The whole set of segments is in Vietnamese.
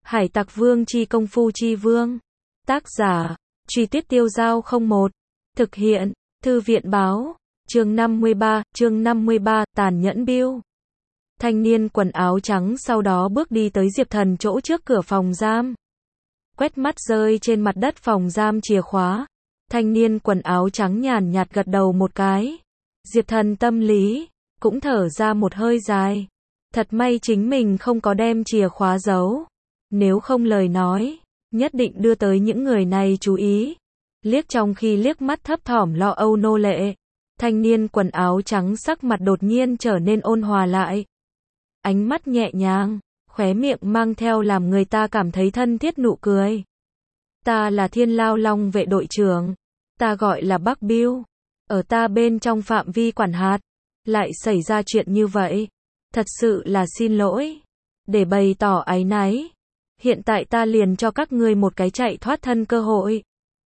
Hải Tặc Vương chi công phu chi vương. Tác giả, Truy Tuyết Tiêu Dao 01. Thực hiện, Thư viện báo. Chương 53, tàn nhẫn Bill. Thanh niên quần áo trắng sau đó bước đi tới Diệp Thần chỗ trước cửa phòng giam. Quét mắt rơi trên mặt đất phòng giam chìa khóa. Thanh niên quần áo trắng nhàn nhạt gật đầu một cái. Diệp Thần tâm lý, cũng thở ra một hơi dài. Thật may chính mình không có đem chìa khóa giấu. Nếu không lời nói, nhất định đưa tới những người này chú ý. Liếc trong khi liếc mắt thấp thỏm lo âu nô lệ. Thanh niên quần áo trắng sắc mặt đột nhiên trở nên ôn hòa lại. Ánh mắt nhẹ nhàng, khóe miệng mang theo làm người ta cảm thấy thân thiết nụ cười. Ta là Thiên Lao Long vệ đội trưởng. Ta gọi là Bắc Bill. Ở ta bên trong phạm vi quản hạt. Lại xảy ra chuyện như vậy. Thật sự là xin lỗi. Để bày tỏ áy náy. Hiện tại ta liền cho các ngươi một cái chạy thoát thân cơ hội.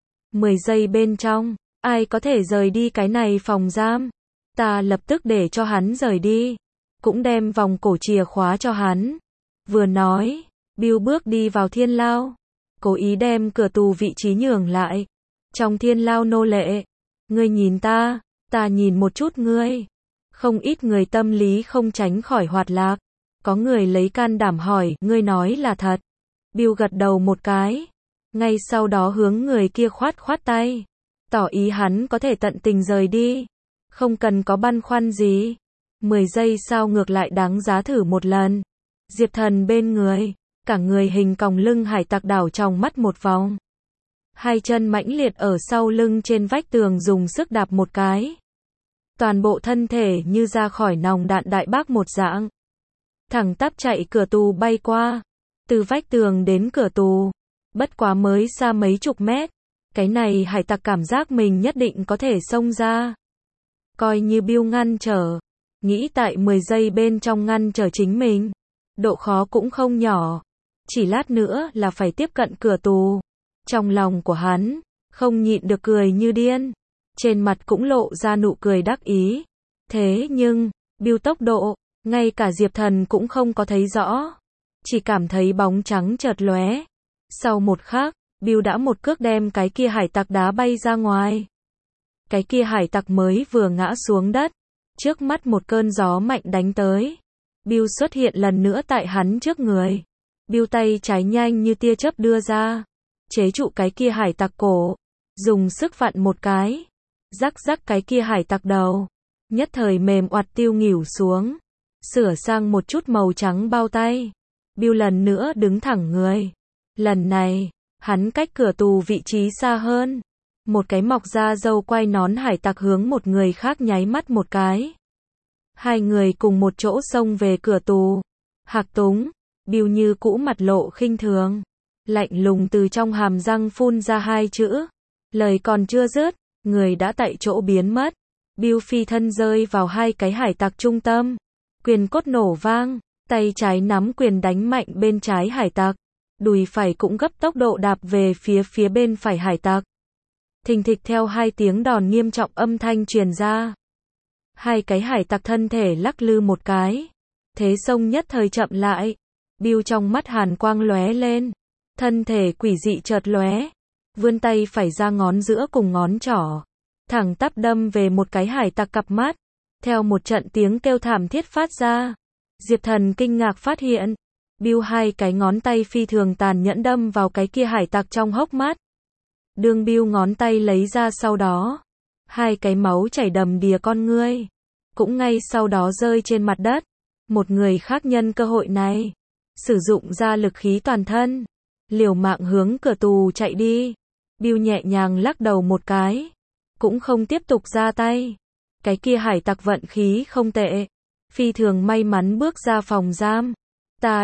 10 giây bên trong, ai có thể rời đi cái này phòng giam. Ta lập tức để cho hắn rời đi. Cũng đem vòng cổ chìa khóa cho hắn. Vừa nói, Bill bước đi vào thiên lao. Cố ý đem cửa tù vị trí nhường lại. Trong thiên lao nô lệ. Ngươi nhìn ta nhìn một chút ngươi. Không ít người tâm lý không tránh khỏi hoạt lạc. Có người lấy can đảm hỏi, ngươi nói là thật. Bill gật đầu một cái. Ngay sau đó hướng người kia khoát khoát tay. Tỏ ý hắn có thể tận tình rời đi. Không cần có băn khoăn gì. 10 giây sau ngược lại đáng giá thử một lần. Diệp Thần bên người. Cả người hình còng lưng hải tặc đảo trong mắt một vòng. Hai chân mãnh liệt ở sau lưng trên vách tường dùng sức đạp một cái. Toàn bộ thân thể như ra khỏi nòng đạn đại bác một dạng. Thẳng tắp chạy cửa tù bay qua. Từ vách tường đến cửa tù. Bất quá mới xa mấy chục mét. Cái này hải tặc cảm giác mình nhất định có thể xông ra. Coi như Bill ngăn trở. Nghĩ tại 10 giây bên trong ngăn trở chính mình. Độ khó cũng không nhỏ. Chỉ lát nữa là phải tiếp cận cửa tù. Trong lòng của hắn, không nhịn được cười như điên. Trên mặt cũng lộ ra nụ cười đắc ý. Thế nhưng, Bill tốc độ, ngay cả Diệp Thần cũng không có thấy rõ. Chỉ cảm thấy bóng trắng chợt lóe. Sau một khắc, Bill đã một cước đem cái kia hải tặc đá bay ra ngoài. Cái kia hải tặc mới vừa ngã xuống đất. Trước mắt một cơn gió mạnh đánh tới. Bill xuất hiện lần nữa tại hắn trước người. Bill tay trái nhanh như tia chớp đưa ra. Chế trụ cái kia hải tặc cổ. Dùng sức vặn một cái. Rắc rắc cái kia hải tặc đầu. Nhất thời mềm oặt tiêu nghỉu xuống. Sửa sang một chút màu trắng bao tay. Bill lần nữa đứng thẳng người. Lần này, hắn cách cửa tù vị trí xa hơn. Một cái mọc ra râu quai nón hải tặc hướng một người khác nháy mắt một cái. Hai người cùng một chỗ xông về cửa tù. Hạc túng, Bill như cũ mặt lộ khinh thường. Lạnh lùng từ trong hàm răng phun ra hai chữ. Lời còn chưa dứt, người đã tại chỗ biến mất. Bill phi thân rơi vào hai cái hải tặc trung tâm. Quyền cốt nổ vang, tay trái nắm quyền đánh mạnh bên trái hải tặc. Đùi phải cũng gấp tốc độ đạp về phía bên phải hải tặc. Thình thịch theo hai tiếng đòn nghiêm trọng âm thanh truyền ra. Hai cái hải tặc thân thể lắc lư một cái. Thế xông nhất thời chậm lại. Bill trong mắt hàn quang lóe lên. Thân thể quỷ dị chợt lóe. Vươn tay phải ra ngón giữa cùng ngón trỏ. Thẳng tắp đâm về một cái hải tặc cặp mắt. Theo một trận tiếng kêu thảm thiết phát ra. Diệp Thần kinh ngạc phát hiện. Bill hai cái ngón tay phi thường tàn nhẫn đâm vào cái kia hải tặc trong hốc mắt. Đương Bill ngón tay lấy ra sau đó. Hai cái máu chảy đầm đìa con ngươi. Cũng ngay sau đó rơi trên mặt đất. Một người khác nhân cơ hội này. Sử dụng ra lực khí toàn thân. Liều mạng hướng cửa tù chạy đi. Bill nhẹ nhàng lắc đầu một cái. Cũng không tiếp tục ra tay. Cái kia hải tặc vận khí không tệ. Phi thường may mắn bước ra phòng giam. Ta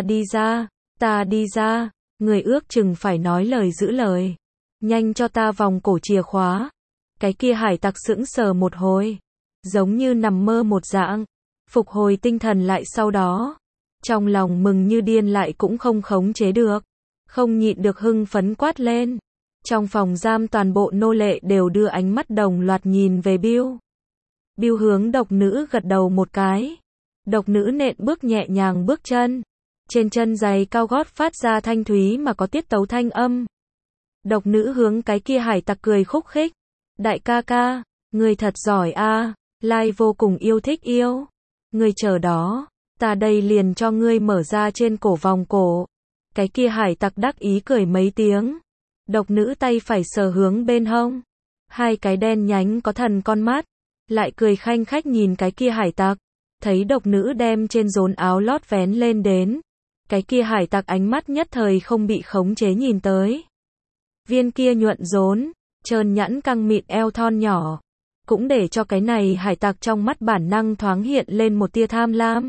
đi ra. Người ước chừng phải nói lời giữ lời. Nhanh cho ta vòng cổ chìa khóa. Cái kia hải tặc sững sờ một hồi. Giống như nằm mơ một dạng. Phục hồi tinh thần lại sau đó. Trong lòng mừng như điên lại cũng không khống chế được. Không nhịn được hưng phấn quát lên. Trong phòng giam toàn bộ nô lệ đều đưa ánh mắt đồng loạt nhìn về Bill. Bill hướng độc nữ gật đầu một cái. Độc nữ nện bước nhẹ nhàng bước chân. Trên chân giày cao gót phát ra thanh thúy mà có tiết tấu thanh âm. Độc nữ hướng cái kia hải tặc cười khúc khích. Đại ca ca, người thật giỏi a, Lai vô cùng yêu thích yêu. Người chờ đó, ta đây liền cho ngươi mở ra trên cổ vòng cổ. Cái kia hải tặc đắc ý cười mấy tiếng. Độc nữ tay phải sờ hướng bên hông. Hai cái đen nhánh có thần con mắt. Lại cười khanh khách nhìn cái kia hải tặc. Thấy độc nữ đem trên rốn áo lót vén lên đến. Cái kia hải tặc ánh mắt nhất thời không bị khống chế nhìn tới. Viên kia nhuận rốn, trơn nhẵn căng mịn eo thon nhỏ. Cũng để cho cái này hải tặc trong mắt bản năng thoáng hiện lên một tia tham lam.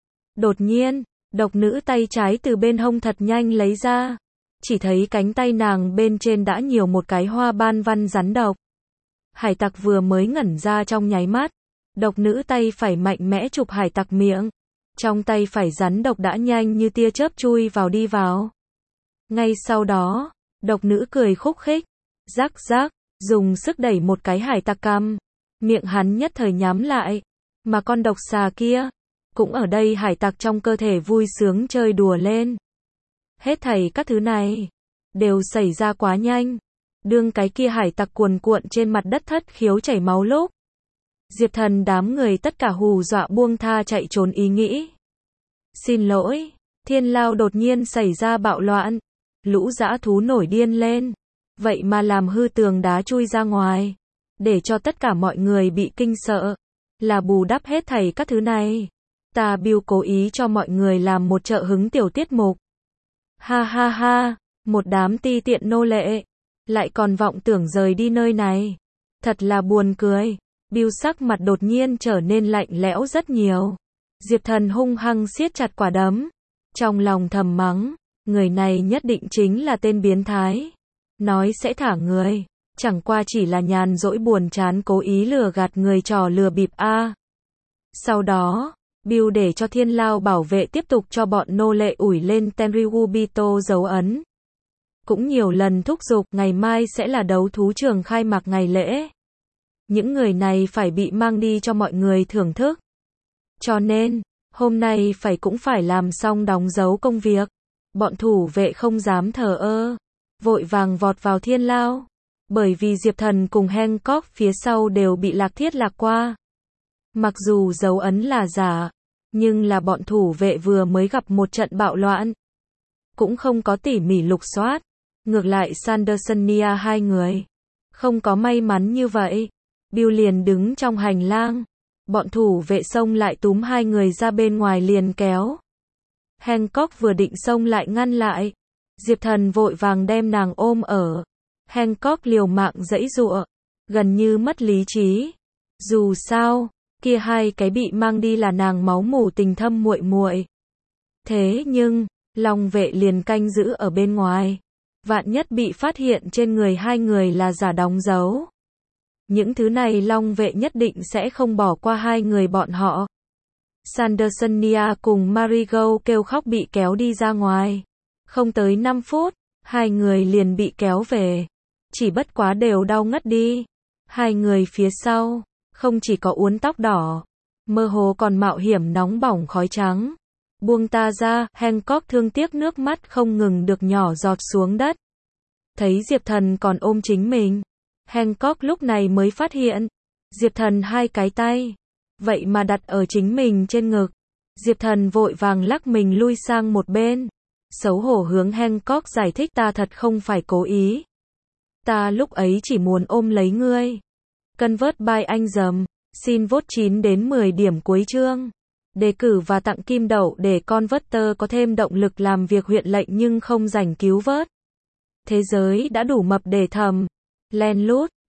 Đột nhiên, độc nữ tay trái từ bên hông thật nhanh lấy ra. Chỉ thấy cánh tay nàng bên trên đã nhiều một cái hoa ban văn rắn độc. Hải tặc vừa mới ngẩn ra trong nháy mắt. Độc nữ tay phải mạnh mẽ chụp hải tặc miệng. Trong tay phải rắn độc đã nhanh như tia chớp chui vào đi vào. Ngay sau đó, độc nữ cười khúc khích. Rắc rắc, dùng sức đẩy một cái hải tặc cằm. Miệng hắn nhất thời nhắm lại. Mà con độc xà kia, cũng ở đây hải tặc trong cơ thể vui sướng chơi đùa lên. Hết thảy các thứ này, đều xảy ra quá nhanh. Đương cái kia hải tặc cuồn cuộn trên mặt đất thất khiếu chảy máu lúc. Diệp Thần đám người tất cả hù dọa buông tha chạy trốn ý nghĩ. Xin lỗi, Thiên Lao đột nhiên xảy ra bạo loạn. Lũ dã thú nổi điên lên. Vậy mà làm hư tường đá chui ra ngoài. Để cho tất cả mọi người bị kinh sợ. Là bù đắp hết thảy các thứ này. Ta Bill cố ý cho mọi người làm một trợ hứng tiểu tiết mục. Ha ha ha, một đám ti tiện nô lệ. Lại còn vọng tưởng rời đi nơi này. Thật là buồn cười. Bill sắc mặt đột nhiên trở nên lạnh lẽo rất nhiều. Diệp Thần hung hăng siết chặt quả đấm. Trong lòng thầm mắng, người này nhất định chính là tên biến thái. Nói sẽ thả người. Chẳng qua chỉ là nhàn rỗi buồn chán cố ý lừa gạt người trò lừa bịp a. Sau đó, Bill để cho Thiên Lao bảo vệ tiếp tục cho bọn nô lệ ủi lên Tenryubito dấu ấn. Cũng nhiều lần thúc giục ngày mai sẽ là đấu thú trường khai mạc ngày lễ. Những người này phải bị mang đi cho mọi người thưởng thức. Cho nên, hôm nay cũng phải làm xong đóng dấu công việc. Bọn thủ vệ không dám thờ ơ. Vội vàng vọt vào Thiên Lao. Bởi vì Diệp Thần cùng Hancock phía sau đều bị lạc thiết lạc qua. Mặc dù dấu ấn là giả, nhưng là bọn thủ vệ vừa mới gặp một trận bạo loạn. Cũng không có tỉ mỉ lục soát. Ngược lại Sandersonia hai người. Không có may mắn như vậy. Bill liền đứng trong hành lang. Bọn thủ vệ xông lại túm hai người ra bên ngoài liền kéo. Hancock vừa định xông lại ngăn lại. Diệp Thần vội vàng đem nàng ôm ở. Hancock liều mạng giãy giụa, gần như mất lý trí. Dù sao, kia hai cái bị mang đi là nàng máu mủ tình thâm muội muội. Thế nhưng, Long vệ liền canh giữ ở bên ngoài. Vạn nhất bị phát hiện trên người hai người là giả đóng dấu. Những thứ này Long vệ nhất định sẽ không bỏ qua hai người bọn họ. Sandersonia cùng Marigold kêu khóc bị kéo đi ra ngoài. Không tới 5 phút, hai người liền bị kéo về. Chỉ bất quá đều đau ngất đi. Hai người phía sau, không chỉ có uốn tóc đỏ, mơ hồ còn mạo hiểm nóng bỏng khói trắng. Buông ta ra, Hancock thương tiếc nước mắt không ngừng được nhỏ giọt xuống đất. Thấy Diệp Thần còn ôm chính mình. Hancock lúc này mới phát hiện. Diệp Thần hai cái tay. Vậy mà đặt ở chính mình trên ngực. Diệp Thần vội vàng lắc mình lui sang một bên. Xấu hổ hướng Hancock giải thích ta thật không phải cố ý. Ta lúc ấy chỉ muốn ôm lấy ngươi. Convert by anh dầm. Xin vote 9 đến 10 điểm cuối chương. Đề cử và tặng kim đậu để Converter có thêm động lực làm việc huyện lệnh nhưng không rảnh cứu vớt. Thế giới đã đủ mập để thầm. Len lút.